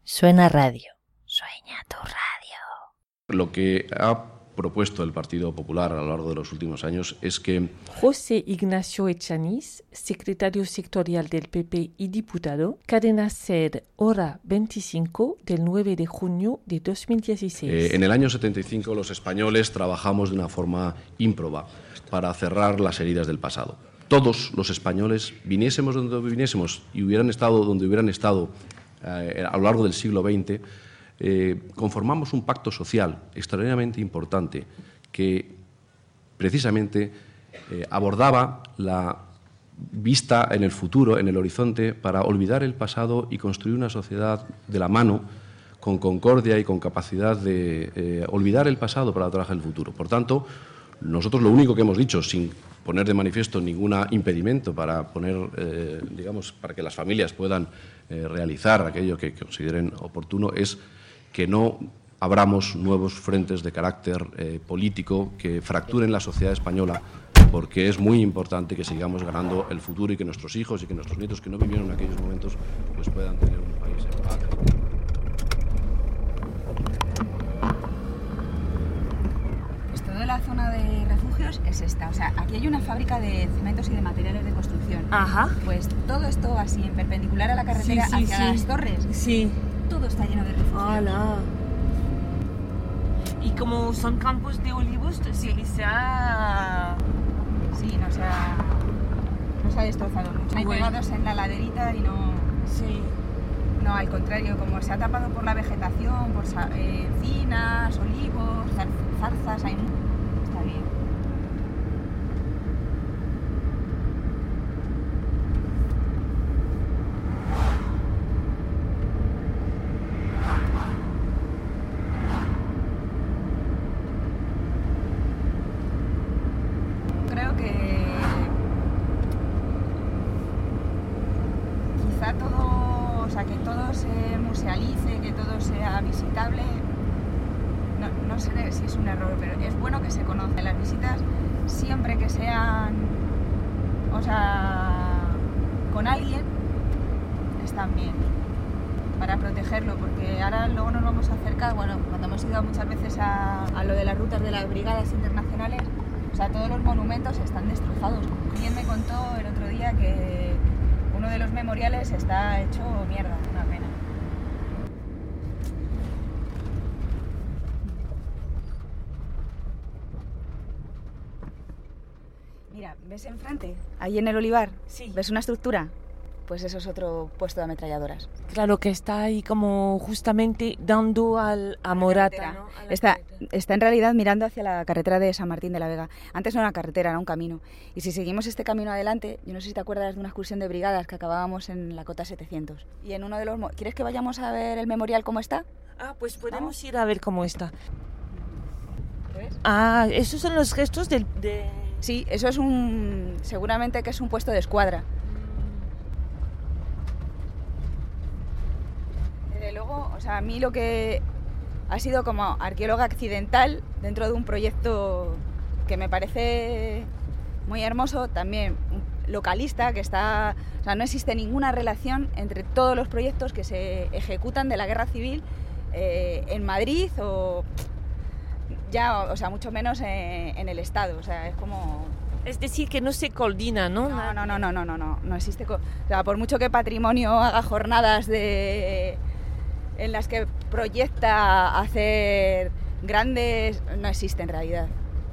Suena radio. Sueña tu radio. Lo que ha propuesto el Partido Popular a lo largo de los últimos años es que José Ignacio Echaniz, secretario sectorial del PP y diputado, cadena SER, hora 25 del 9 de junio de 2016. En el año 75 los españoles trabajamos de una forma ímproba para cerrar las heridas del pasado. Todos los españoles, viniésemos donde viniésemos y hubieran estado donde hubieran estado a lo largo del siglo XX, conformamos un pacto social extraordinariamente importante que precisamente abordaba la vista en el futuro, en el horizonte, para olvidar el pasado y construir una sociedad de la mano, con concordia y con capacidad de olvidar el pasado para trabajar el futuro. Por tanto, nosotros lo único que hemos dicho, sin poner de manifiesto ningún impedimento para para que las familias puedan realizar aquello que consideren oportuno, es que no abramos nuevos frentes de carácter político que fracturen la sociedad española, porque es muy importante que sigamos ganando el futuro y que nuestros hijos y que nuestros nietos que no vivieron en aquellos momentos pues puedan tener un país en paz. Pues toda la zona de refugios es esta, o sea, aquí hay una fábrica de cementos y de materiales de construcción. Ajá. Pues todo esto así, en perpendicular a la carretera hacia las torres. Sí. Todo está lleno de refugios. ¡Hala! Y como son campos de olivos, Sí. se ha... Sí, no se ha destrozado mucho. Hay Bueno. pegados en la laderita y no... Sí. No, al contrario, como se ha tapado por la vegetación, por encinas, olivos, zarzas, hay... Está bien. Creo que quizá todo, o sea, que todo se musealice, que todo sea visitable, no sé si es un error, pero es bueno que se conozcan las visitas siempre que sean, o sea, con alguien, están bien, para protegerlo, porque ahora luego nos vamos a acercar, bueno, cuando hemos ido muchas veces a lo de las rutas de las brigadas internacionales, o sea, todos los monumentos están destrozados. Alguien me contó el otro día que uno de los memoriales está hecho mierda, una pena. Mira, ¿ves enfrente? Ahí en el olivar, Sí. ¿ves una estructura? Pues eso es otro puesto de ametralladoras. Claro que está ahí como justamente dando a Morata, Carretera. ¿no? A la Está carretera. en realidad mirando hacia la carretera de San Martín de la Vega. Antes no era una carretera, era un camino. Y si seguimos este camino adelante, yo no sé si te acuerdas de una excursión de brigadas que acabábamos en la cota 700. Y en uno de los... ¿Quieres que vayamos a ver el memorial cómo está? Ah, pues podemos ir a ver cómo está. ¿Ves? Ah, esos son los gestos de... Sí, eso es seguramente que es un puesto de escuadra. Desde luego, o sea, a mí lo que ha sido como arqueóloga accidental dentro de un proyecto que me parece muy hermoso, también localista, que está, o sea, no existe ninguna relación entre todos los proyectos que se ejecutan de la guerra civil en Madrid o ya, o sea, mucho menos en el Estado, o sea, es como... Es decir, que no se coordina, ¿no? No existe. O sea, por mucho que Patrimonio haga jornadas en las que proyecta hacer grandes, no existe en realidad.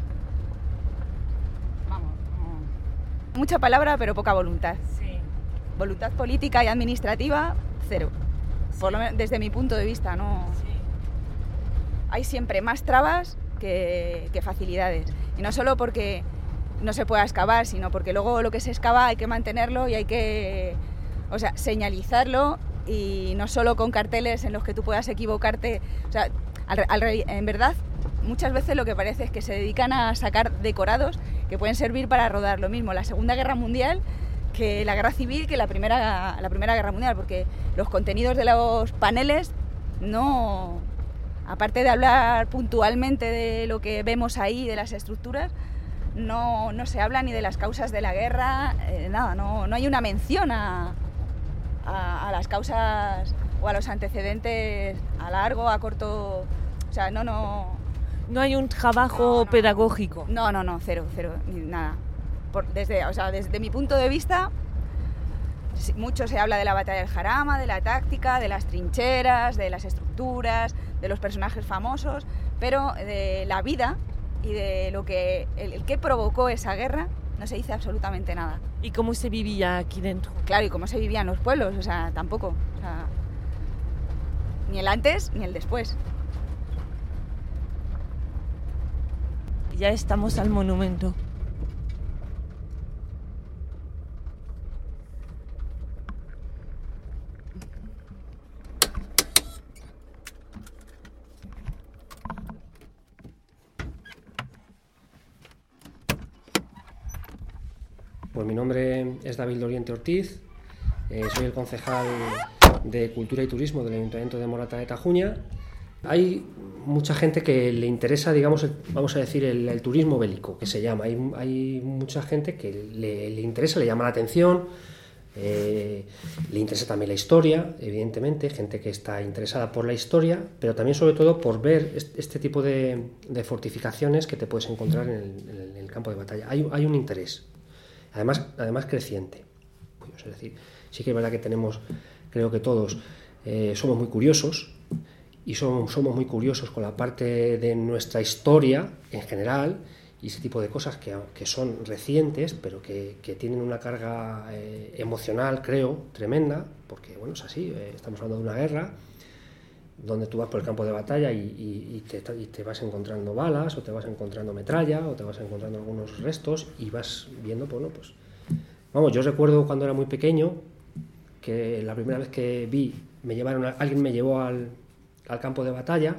Vamos, no. Mucha palabra, pero poca voluntad. Sí. Voluntad política y administrativa, cero. Por lo menos desde mi punto de vista, no. Sí. Hay siempre más trabas que facilidades. Y no solo porque no se pueda excavar, sino porque luego lo que se excava hay que mantenerlo y hay que, o sea, señalizarlo, y no solo con carteles en los que tú puedas equivocarte. O sea, en verdad, muchas veces lo que parece es que se dedican a sacar decorados que pueden servir para rodar lo mismo la Segunda Guerra Mundial que la Guerra Civil, que la Primera Guerra Mundial, porque los contenidos de los paneles no... Aparte de hablar puntualmente de lo que vemos ahí, de las estructuras, no se habla ni de las causas de la guerra, nada, no hay una mención a las causas o a los antecedentes a largo, a corto, o sea, no hay un trabajo pedagógico. No, cero, ni nada. Desde mi punto de vista, mucho se habla de la batalla del Jarama, de la táctica, de las trincheras, de las estructuras, de los personajes famosos, pero de la vida y de lo que el que provocó esa guerra no se dice absolutamente nada. ¿Y cómo se vivía aquí dentro? Claro, y cómo se vivía en los pueblos, o sea, tampoco. O sea, ni el antes ni el después. Ya estamos al monumento. Pues mi nombre es David Loriente Ortiz, soy el concejal de Cultura y Turismo del Ayuntamiento de Morata de Tajuña. Hay mucha gente que le interesa, digamos, vamos a decir, el turismo bélico, que se llama. Hay mucha gente que le interesa, le llama la atención, le interesa también la historia, evidentemente, gente que está interesada por la historia, pero también sobre todo por ver este tipo de fortificaciones que te puedes encontrar en el campo de batalla. Hay un interés. Además creciente. Es decir, sí que es verdad que creo que todos somos muy curiosos y somos muy curiosos con la parte de nuestra historia en general y ese tipo de cosas que son recientes, pero que tienen una carga emocional, creo, tremenda, porque bueno, es así, estamos hablando de una guerra donde tú vas por el campo de batalla y te vas encontrando balas, o te vas encontrando metralla, o te vas encontrando algunos restos, y vas viendo, bueno, pues... Vamos, yo recuerdo cuando era muy pequeño, que la primera vez que vi, alguien me llevó al campo de batalla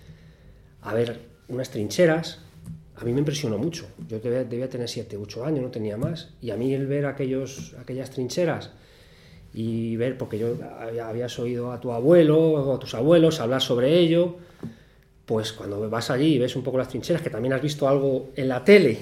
a ver unas trincheras. A mí me impresionó mucho. Yo debía tener 7, 8 años, no tenía más, y a mí el ver aquellas trincheras y ver, porque yo habías oído a tu abuelo o a tus abuelos hablar sobre ello, pues cuando vas allí y ves un poco las trincheras, que también has visto algo en la tele,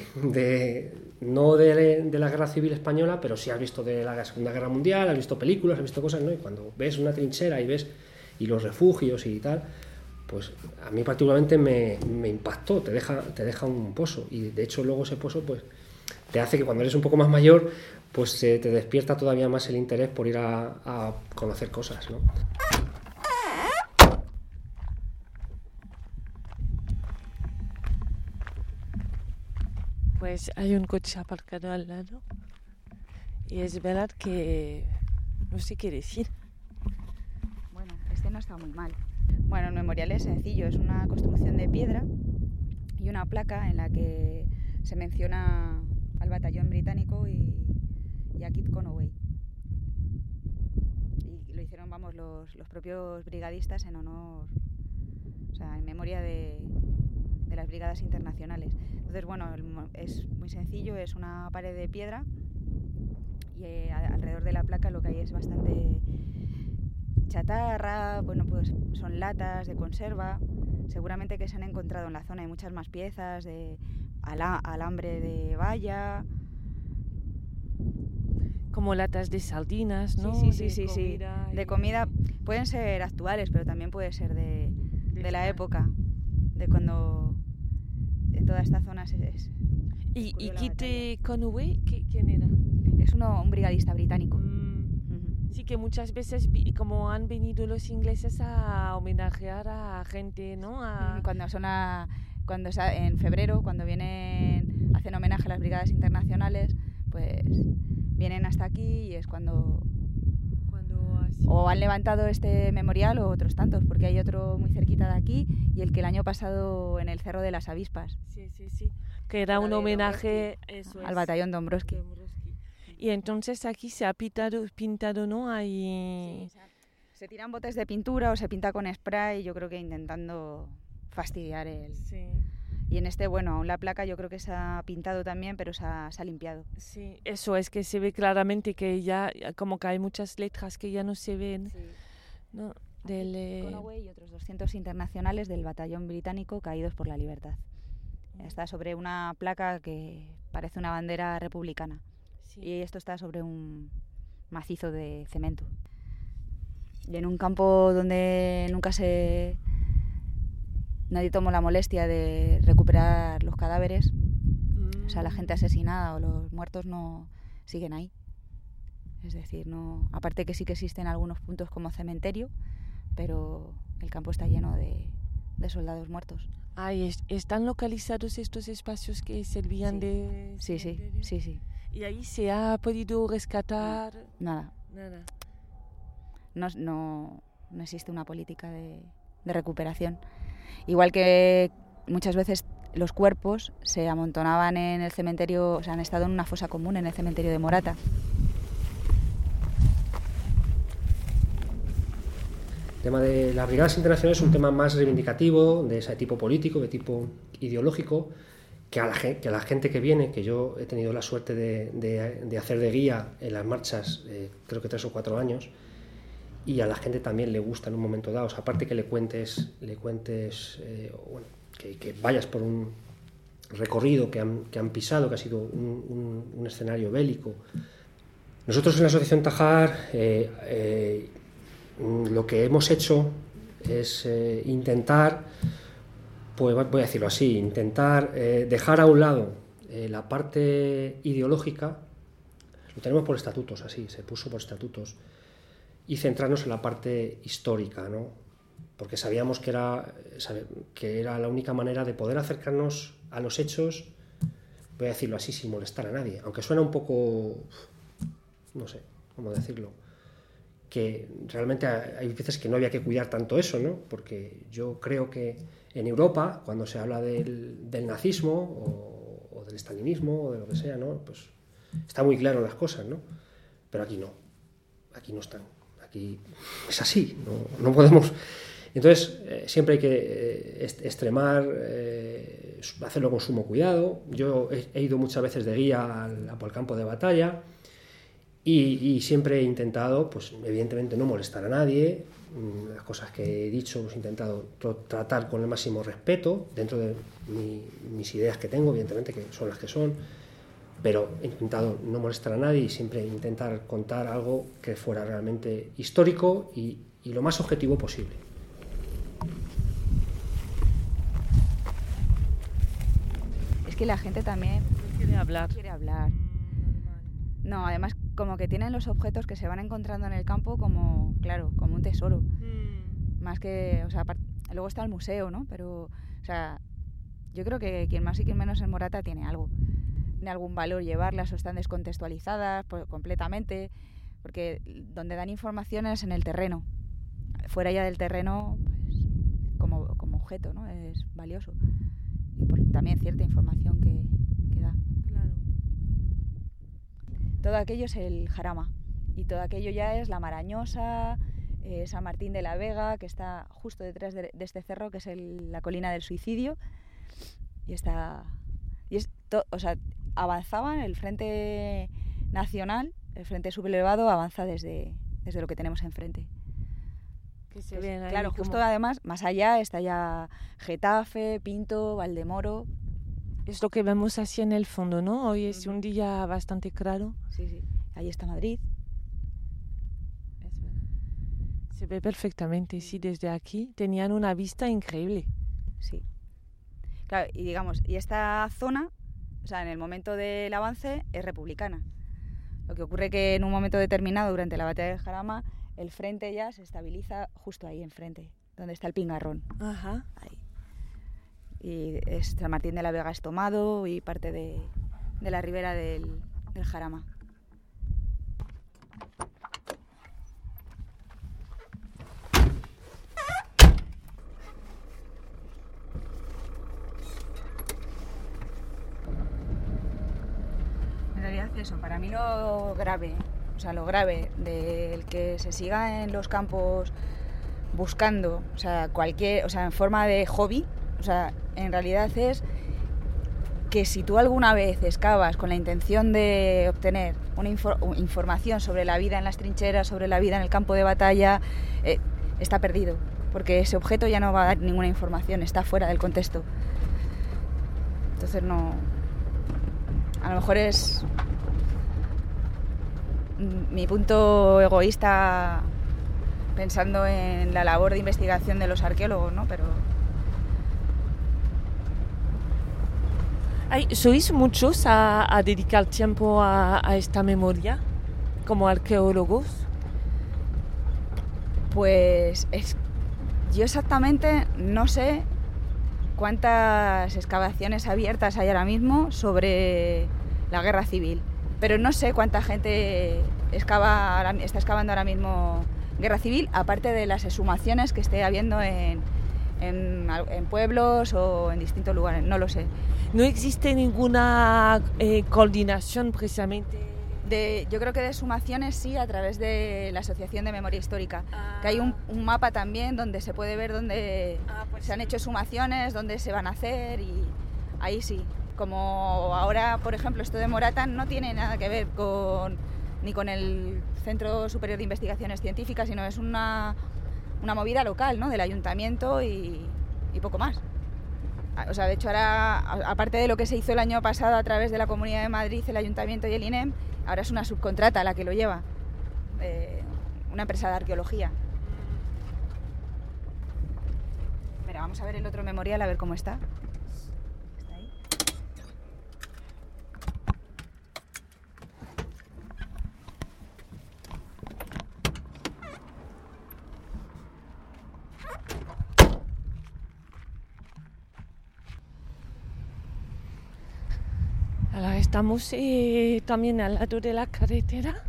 no de la Guerra Civil Española, pero sí has visto de la Segunda Guerra Mundial, has visto películas, has visto cosas, ¿no? Y cuando ves una trinchera y los refugios y tal, pues a mí particularmente me impactó, te deja un pozo, y de hecho luego ese pozo pues te hace que cuando eres un poco más mayor pues te despierta todavía más el interés por ir a conocer cosas, ¿no? Pues hay un coche aparcado al lado y es verdad que no sé qué decir. Bueno, este no está muy mal. Bueno, el memorial es sencillo, es una construcción de piedra y una placa en la que se menciona al batallón británico y a Kit Conway. Y lo hicieron, vamos, los propios brigadistas en honor, o sea, en memoria de las brigadas internacionales. Entonces, bueno, es muy sencillo, es una pared de piedra y alrededor de la placa lo que hay es bastante chatarra, bueno, pues son latas de conserva, seguramente que se han encontrado en la zona, hay muchas más piezas de alambre de valla. Como latas de sardinas, ¿no? Sí. De comida pueden ser actuales, pero también puede ser de la época, de cuando en toda esta zona se... ¿Y Kit Conway quién era? Es un brigadista británico. Sí, que muchas veces, como han venido los ingleses a homenajear a gente, ¿no? Cuando en febrero, cuando hacen homenaje a las brigadas internacionales, pues vienen hasta aquí y es cuando o han levantado este memorial o otros tantos, porque hay otro muy cerquita de aquí y el que el año pasado en el Cerro de las Avispas. Sí. Que era un homenaje al batallón Dombrowski. Y entonces aquí se ha pintado, ¿no? Ahí... Sí, se tiran botes de pintura o se pinta con spray, yo creo que intentando fastidiar el... Sí. Y en este, bueno, aún la placa yo creo que se ha pintado también, pero se ha limpiado. Sí, eso es que se ve claramente que ya, como que hay muchas letras que ya no se ven, sí. ¿no? Conway y otros 200 internacionales del batallón británico caídos por la libertad. Está sobre una placa que parece una bandera republicana. Sí. Y esto está sobre un macizo de cemento. Y en un campo donde nadie tomó la molestia de recuperar los cadáveres, o sea, la gente asesinada o los muertos no siguen ahí. Es decir, no, aparte que sí que existen algunos puntos como cementerio, pero el campo está lleno de soldados muertos. Ah, ¿y están localizados estos espacios que servían de cementerio? Sí. ¿Y ahí se ha podido rescatar? Nada. No existe una política de recuperación. Igual que muchas veces los cuerpos se amontonaban en el cementerio, o sea, han estado en una fosa común en el cementerio de Morata. El tema de las brigadas internacionales es un tema más reivindicativo, de ese tipo político, de tipo ideológico, que a la gente que viene, que yo he tenido la suerte de hacer de guía en las marchas, creo que 3 o 4 años, y a la gente también le gusta en un momento dado. O sea, aparte que le cuentes que vayas por un recorrido que han pisado, que ha sido un escenario bélico. Nosotros en la Asociación Tajar lo que hemos hecho es intentar, pues voy a decirlo así, dejar a un lado la parte ideológica. Lo tenemos por estatutos, así, se puso por estatutos, y centrarnos en la parte histórica, ¿no? Porque sabíamos que era la única manera de poder acercarnos a los hechos, voy a decirlo así, sin molestar a nadie, aunque suena un poco, no sé cómo decirlo, que realmente hay veces que no había que cuidar tanto eso, ¿no? Porque yo creo que en Europa, cuando se habla del nazismo o del estalinismo o de lo que sea, ¿no? Pues está muy claro las cosas, ¿no? Pero aquí no están. Aquí es así, no podemos. Entonces siempre hay que extremar, hacerlo con sumo cuidado. Yo he ido muchas veces de guía al campo de batalla y siempre he intentado, pues evidentemente no molestar a nadie. Las cosas que he dicho, pues he intentado tratar con el máximo respeto dentro de mis ideas que tengo, evidentemente que son las que son, pero he intentado no molestar a nadie y siempre intentar contar algo que fuera realmente histórico y lo más objetivo posible. Es que la gente también quiere hablar. No, además como que tienen los objetos que se van encontrando en el campo como un tesoro. Más que, o sea, luego está el museo, ¿no? Pero, o sea, yo creo que quien más y quien menos en Morata tiene algún valor llevarlas, o están descontextualizadas completamente, porque donde dan información es en el terreno. Fuera ya del terreno, pues como objeto, ¿no? Es valioso. Y también cierta información que da. Claro. Todo aquello es el Jarama, y todo aquello ya es la Marañosa, San Martín de la Vega, que está justo detrás de este cerro, que es la colina del suicidio, o sea, avanzaban el Frente Nacional, el Frente Sublevado avanza desde lo que tenemos enfrente. Que se ven ahí claro, justo además, más allá está ya Getafe, Pinto, Valdemoro. Es lo que vemos así en el fondo, ¿no? Hoy es un día bastante claro. Sí. Ahí está Madrid. Es verdad. Se ve perfectamente, sí, desde aquí. Tenían una vista increíble. Sí. Claro, y esta zona, o sea, en el momento del avance es republicana. Lo que ocurre que en un momento determinado, durante la batalla del Jarama, el frente ya se estabiliza justo ahí enfrente, donde está el Pingarrón. Ajá. Ahí. Y San Martín de la Vega es tomado y parte de la ribera del Jarama. En realidad eso, para mí lo grave del que se siga en los campos buscando, o sea, en forma de hobby, o sea, en realidad es que si tú alguna vez excavas con la intención de obtener una información sobre la vida en las trincheras, sobre la vida en el campo de batalla, está perdido, porque ese objeto ya no va a dar ninguna información, está fuera del contexto. Entonces no... A lo mejor es mi punto egoísta pensando en la labor de investigación de los arqueólogos, ¿no? Pero... ¿Sois muchos a dedicar tiempo a esta memoria como arqueólogos? Pues yo exactamente no sé cuántas excavaciones abiertas hay ahora mismo sobre la guerra civil, pero no sé cuánta gente está excavando ahora mismo guerra civil, aparte de las exhumaciones que esté habiendo en pueblos o en distintos lugares, no lo sé. ¿No existe ninguna coordinación precisamente? Yo creo que de exhumaciones sí, a través de la Asociación de Memoria Histórica, que hay un mapa también donde se puede ver dónde se han hecho exhumaciones, dónde se van a hacer, y ahí sí. Como ahora, por ejemplo, esto de Morata no tiene nada que ver ni con el Centro Superior de Investigaciones Científicas, sino es una movida local, ¿no? Del ayuntamiento y poco más. O sea, de hecho ahora, aparte de lo que se hizo el año pasado a través de la Comunidad de Madrid, el ayuntamiento y el INEM, ahora es una subcontrata la que lo lleva, una empresa de arqueología. Mira, vamos a ver el otro memorial, a ver cómo está. ¿Está ahí? Ahora estamos también al lado de la carretera.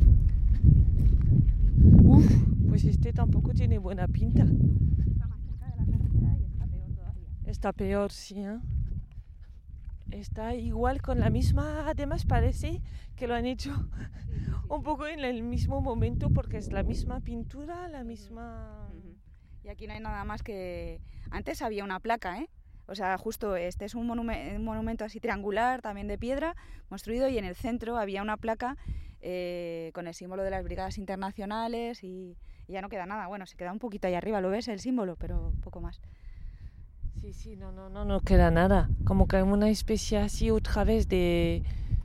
Pues este tampoco tiene buena pinta. Está más cerca de la carretera y está peor todavía. Está peor, sí, ¿eh? Está igual con la misma, además parece que lo han hecho un poco en el mismo momento porque es la misma pintura, la misma... Y aquí no hay nada más que... Antes había una placa, ¿eh? O sea, justo este es un monumento así triangular, también de piedra, construido, y en el centro había una placa con el símbolo de las brigadas internacionales y ya no queda nada. Bueno, se queda un poquito ahí arriba, ¿lo ves? El símbolo, pero poco más. Sí, no queda nada. Como que hay una especie así otra vez de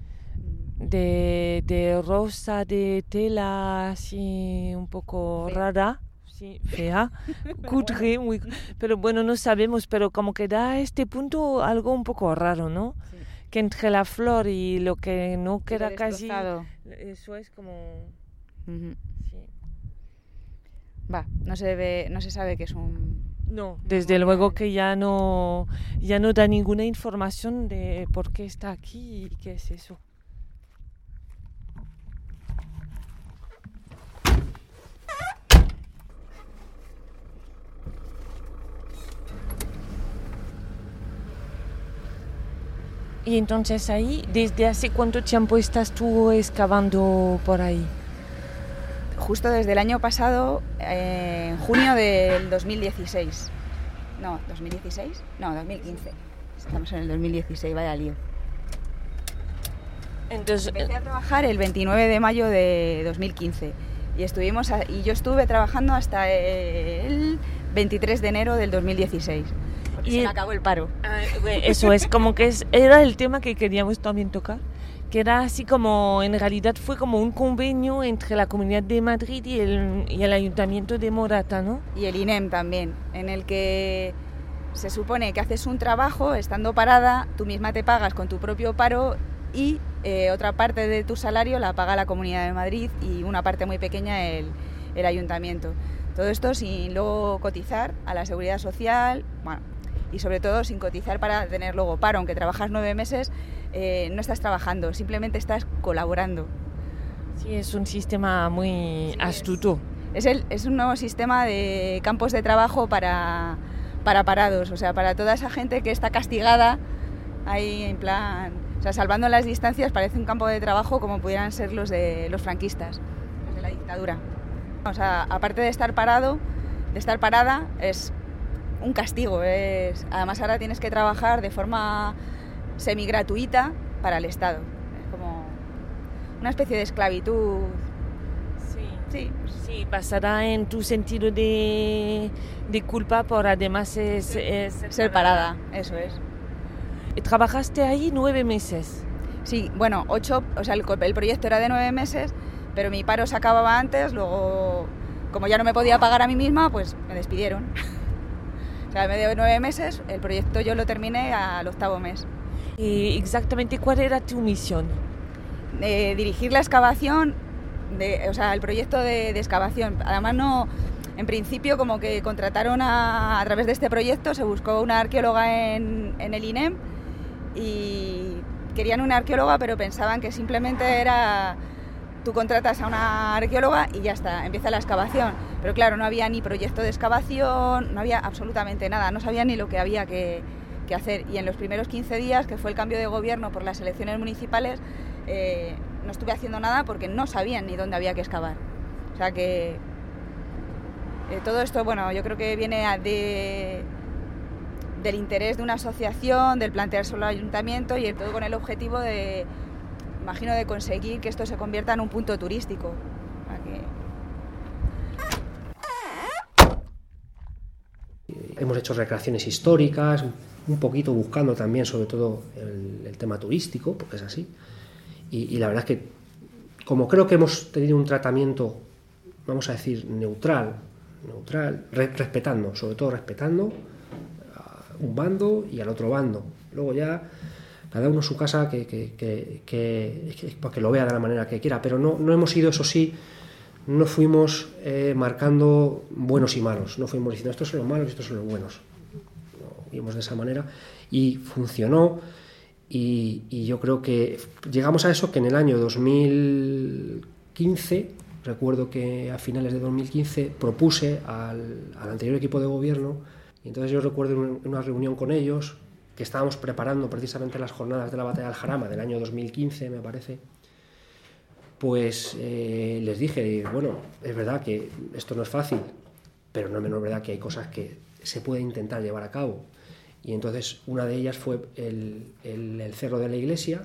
rosa, de tela así un poco rara. Sí, fea, cutre, muy... Pero bueno, no sabemos, pero como que da a este punto algo un poco raro, ¿no? Sí. Que entre la flor y lo que no queda casi... Eso es como... Sí. No se sabe que es un... No, desde luego que ya no da ninguna información de por qué está aquí y qué es eso. Y entonces ahí, ¿desde hace cuánto tiempo estás tú excavando por ahí? Justo desde el año pasado, en junio del 2016. No, ¿2016? No, 2015. Estamos en el 2016, vaya lío. Entonces, empecé a trabajar el 29 de mayo de 2015 y yo estuve trabajando hasta el 23 de enero del 2016. Y se me acabó el paro. Eso es, como que era el tema que queríamos también tocar, que era así como, en realidad fue como un convenio entre la Comunidad de Madrid y el Ayuntamiento de Morata, ¿no? Y el INEM también, en el que se supone que haces un trabajo estando parada, tú misma te pagas con tu propio paro y otra parte de tu salario la paga la Comunidad de Madrid y una parte muy pequeña el Ayuntamiento. Todo esto sin luego cotizar a la Seguridad Social, bueno, y sobre todo sin cotizar para tener luego paro. Aunque trabajas 9 meses, no estás trabajando, simplemente estás colaborando. Sí, es un sistema muy astuto. Es un nuevo sistema de campos de trabajo para parados, o sea, para toda esa gente que está castigada, ahí en plan, o sea, salvando las distancias, parece un campo de trabajo como pudieran ser los de los franquistas, los de la dictadura. O sea, aparte de estar parada, es un castigo. Además ahora tienes que trabajar de forma semigratuita para el Estado. Es como una especie de esclavitud. Sí, pasará en tu sentido de culpa por además ser parada, eso es. ¿Trabajaste ahí 9 meses? Sí, bueno, 8, o sea, el proyecto era de 9 meses, pero mi paro se acababa antes, luego como ya no me podía pagar a mí misma, pues me despidieron. O sea, en medio de 9 meses, el proyecto yo lo terminé al 8º mes. ¿Y exactamente cuál era tu misión? Dirigir la excavación, o sea, el proyecto de excavación. Además, no, en principio, como que contrataron a través de este proyecto, se buscó una arqueóloga en el INEM y querían una arqueóloga, pero pensaban que simplemente era... Tú contratas a una arqueóloga y ya está, empieza la excavación. Pero claro, no había ni proyecto de excavación, no había absolutamente nada, no sabían ni lo que había que hacer. Y en los primeros 15 días, que fue el cambio de gobierno por las elecciones municipales, no estuve haciendo nada porque no sabían ni dónde había que excavar. O sea que todo esto, bueno, yo creo que viene del interés de una asociación, del planteárselo al ayuntamiento y todo con el objetivo de... Imagino de conseguir que esto se convierta en un punto turístico. Hemos hecho recreaciones históricas, un poquito buscando también sobre todo el tema turístico, porque es así. Y la verdad es que, como creo que hemos tenido un tratamiento, vamos a decir, neutral, respetando, sobre todo respetando a un bando y al otro bando. Luego ya... cada uno en su casa que lo vea de la manera que quiera, pero no hemos ido, eso sí, no fuimos marcando buenos y malos, no fuimos diciendo estos son los malos y estos son los buenos, no, íbamos de esa manera y funcionó y yo creo que llegamos a eso que en el año 2015, recuerdo que a finales de 2015 propuse al anterior equipo de gobierno y entonces yo recuerdo una reunión con ellos que estábamos preparando precisamente las jornadas de la batalla del Jarama del año 2015, me parece, pues les dije, bueno, es verdad que esto no es fácil, pero no es menos verdad que hay cosas que se puede intentar llevar a cabo. Y entonces una de ellas fue el Cerro de la Iglesia,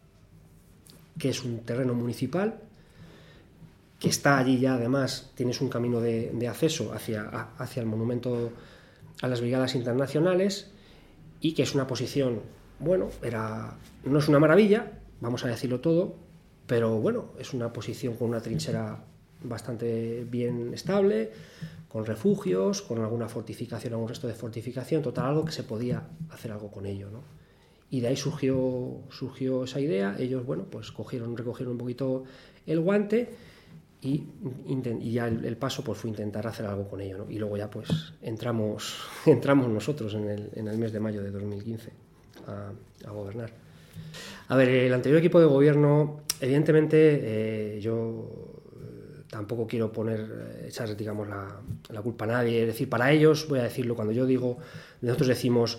que es un terreno municipal, que está allí ya, además, tienes un camino de acceso hacia el monumento a las Brigadas Internacionales, y que es una posición, bueno, no es una maravilla, vamos a decirlo todo, pero bueno, es una posición con una trinchera bastante bien estable, con refugios, con alguna fortificación, algún resto de fortificación, total, algo que se podía hacer algo con ello, ¿no? Y de ahí surgió esa idea, ellos, bueno, pues recogieron un poquito el guante y ya el paso pues fue intentar hacer algo con ello, ¿no? Y luego ya pues entramos nosotros en el mes de mayo de 2015 a gobernar. A ver, el anterior equipo de gobierno, evidentemente yo tampoco quiero echar, digamos, la culpa a nadie, es decir, para ellos, voy a decirlo, cuando nosotros decimos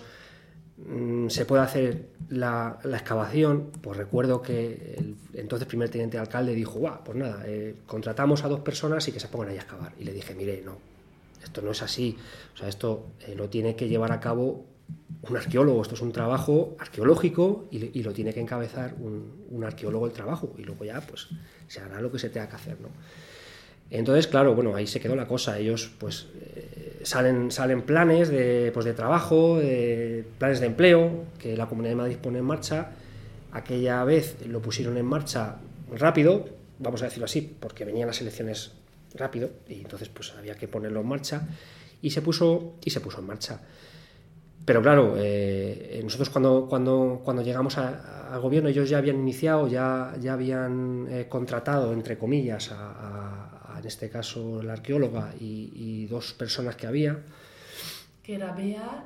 se puede hacer la excavación, pues recuerdo que el entonces primer teniente de alcalde dijo, pues nada, contratamos a 2 personas y que se pongan ahí a excavar. Y le dije, mire, no, esto no es así, o sea, esto lo tiene que llevar a cabo un arqueólogo, esto es un trabajo arqueológico y lo tiene que encabezar un arqueólogo el trabajo, y luego ya pues se hará lo que se tenga que hacer, ¿no? Entonces, claro, bueno, ahí se quedó la cosa. Ellos pues salen planes de trabajo, planes de empleo que la Comunidad de Madrid pone en marcha. Aquella vez lo pusieron en marcha rápido, vamos a decirlo así, porque venían las elecciones rápido y entonces pues había que ponerlo en marcha y se puso en marcha. Pero claro, nosotros cuando llegamos al gobierno, ellos ya habían iniciado, ya habían contratado, entre comillas, en este caso la arqueóloga y 2 personas que había. Que era Bea,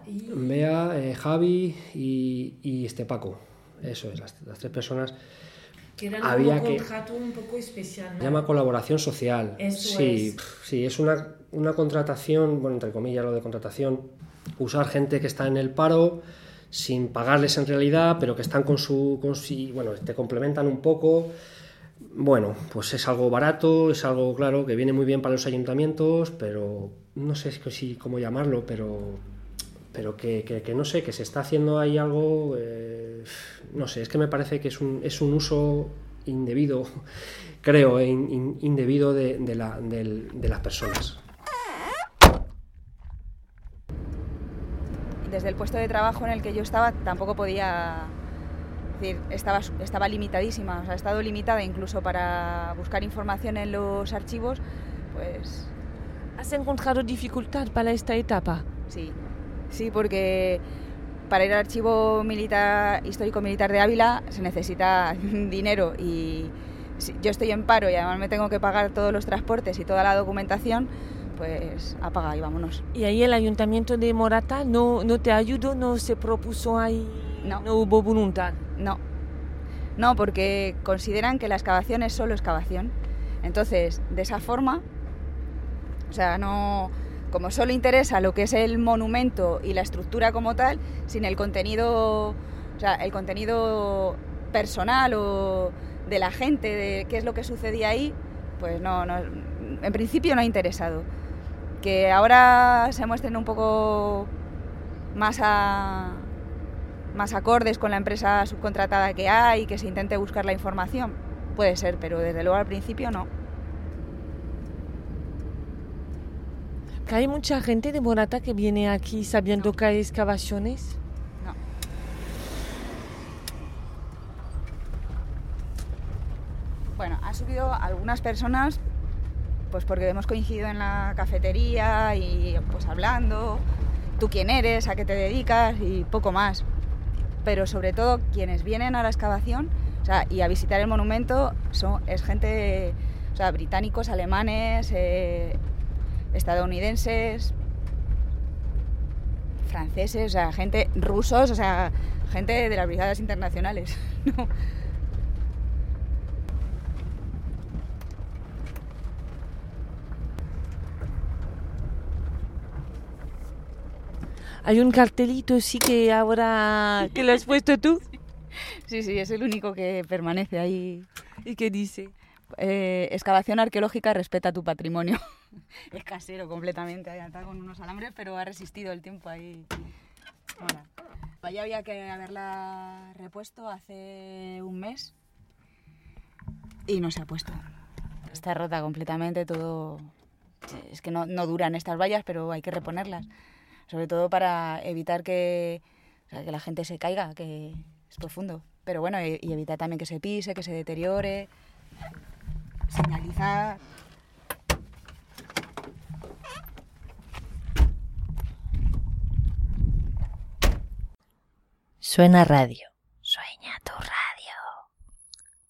Javi y Paco. Eso es, las 3 personas. Que era un contrato un poco especial, ¿no? Se llama colaboración social. Eso sí, es una contratación, bueno, entre comillas lo de contratación, usar gente que está en el paro sin pagarles en realidad, pero que están bueno, te complementan un poco. Bueno, pues es algo barato, es algo, claro, que viene muy bien para los ayuntamientos, pero no sé cómo llamarlo, pero que no sé, que se está haciendo ahí algo, no sé, es que me parece que es un uso indebido, creo, indebido de las personas. Desde el puesto de trabajo en el que yo estaba tampoco podía, es decir, estaba limitadísima, o sea, he estado limitada incluso para buscar información en los archivos, pues ¿Has encontrado dificultad para esta etapa? Sí, porque para ir al Archivo Histórico Militar de Ávila se necesita dinero y si yo estoy en paro y además me tengo que pagar todos los transportes y toda la documentación, pues apaga y vámonos. ¿Y ahí el Ayuntamiento de Morata no te ayudó, no se propuso ahí? No. ¿No hubo voluntad? No, porque consideran que la excavación es solo excavación. Entonces, de esa forma, o sea, no, como solo interesa lo que es el monumento y la estructura como tal, sin el contenido, o sea, el contenido personal o de la gente, de qué es lo que sucedía ahí, pues no, en principio no ha interesado. Que ahora se muestren un poco más acordes con la empresa subcontratada que hay, que se intente buscar la información, puede ser, pero desde luego al principio no. ¿Que hay mucha gente de Morata que viene aquí sabiendo que hay excavaciones? No. Bueno, han subido algunas personas, pues porque hemos coincidido en la cafetería y pues hablando, tú quién eres, a qué te dedicas y poco más. Pero sobre todo quienes vienen a la excavación, o sea, y a visitar el monumento es gente, o sea, británicos, alemanes, estadounidenses, franceses, o sea, gente rusos, o sea, gente de las brigadas internacionales. ¿No? Hay un cartelito, sí, que ahora que lo has puesto tú. Sí, es el único que permanece ahí. ¿Y qué dice? Excavación arqueológica, respeta tu patrimonio. Es casero completamente, ahí atado con unos alambres, pero ha resistido el tiempo ahí. Bueno, ya había que haberla repuesto hace un mes y no se ha puesto. Está rota completamente, todo. Es que no duran estas vallas, pero hay que reponerlas. Sobre todo para evitar que la gente se caiga, que es profundo. Pero bueno, y evitar también que se pise, que se deteriore. Señalizar. Suena Radio.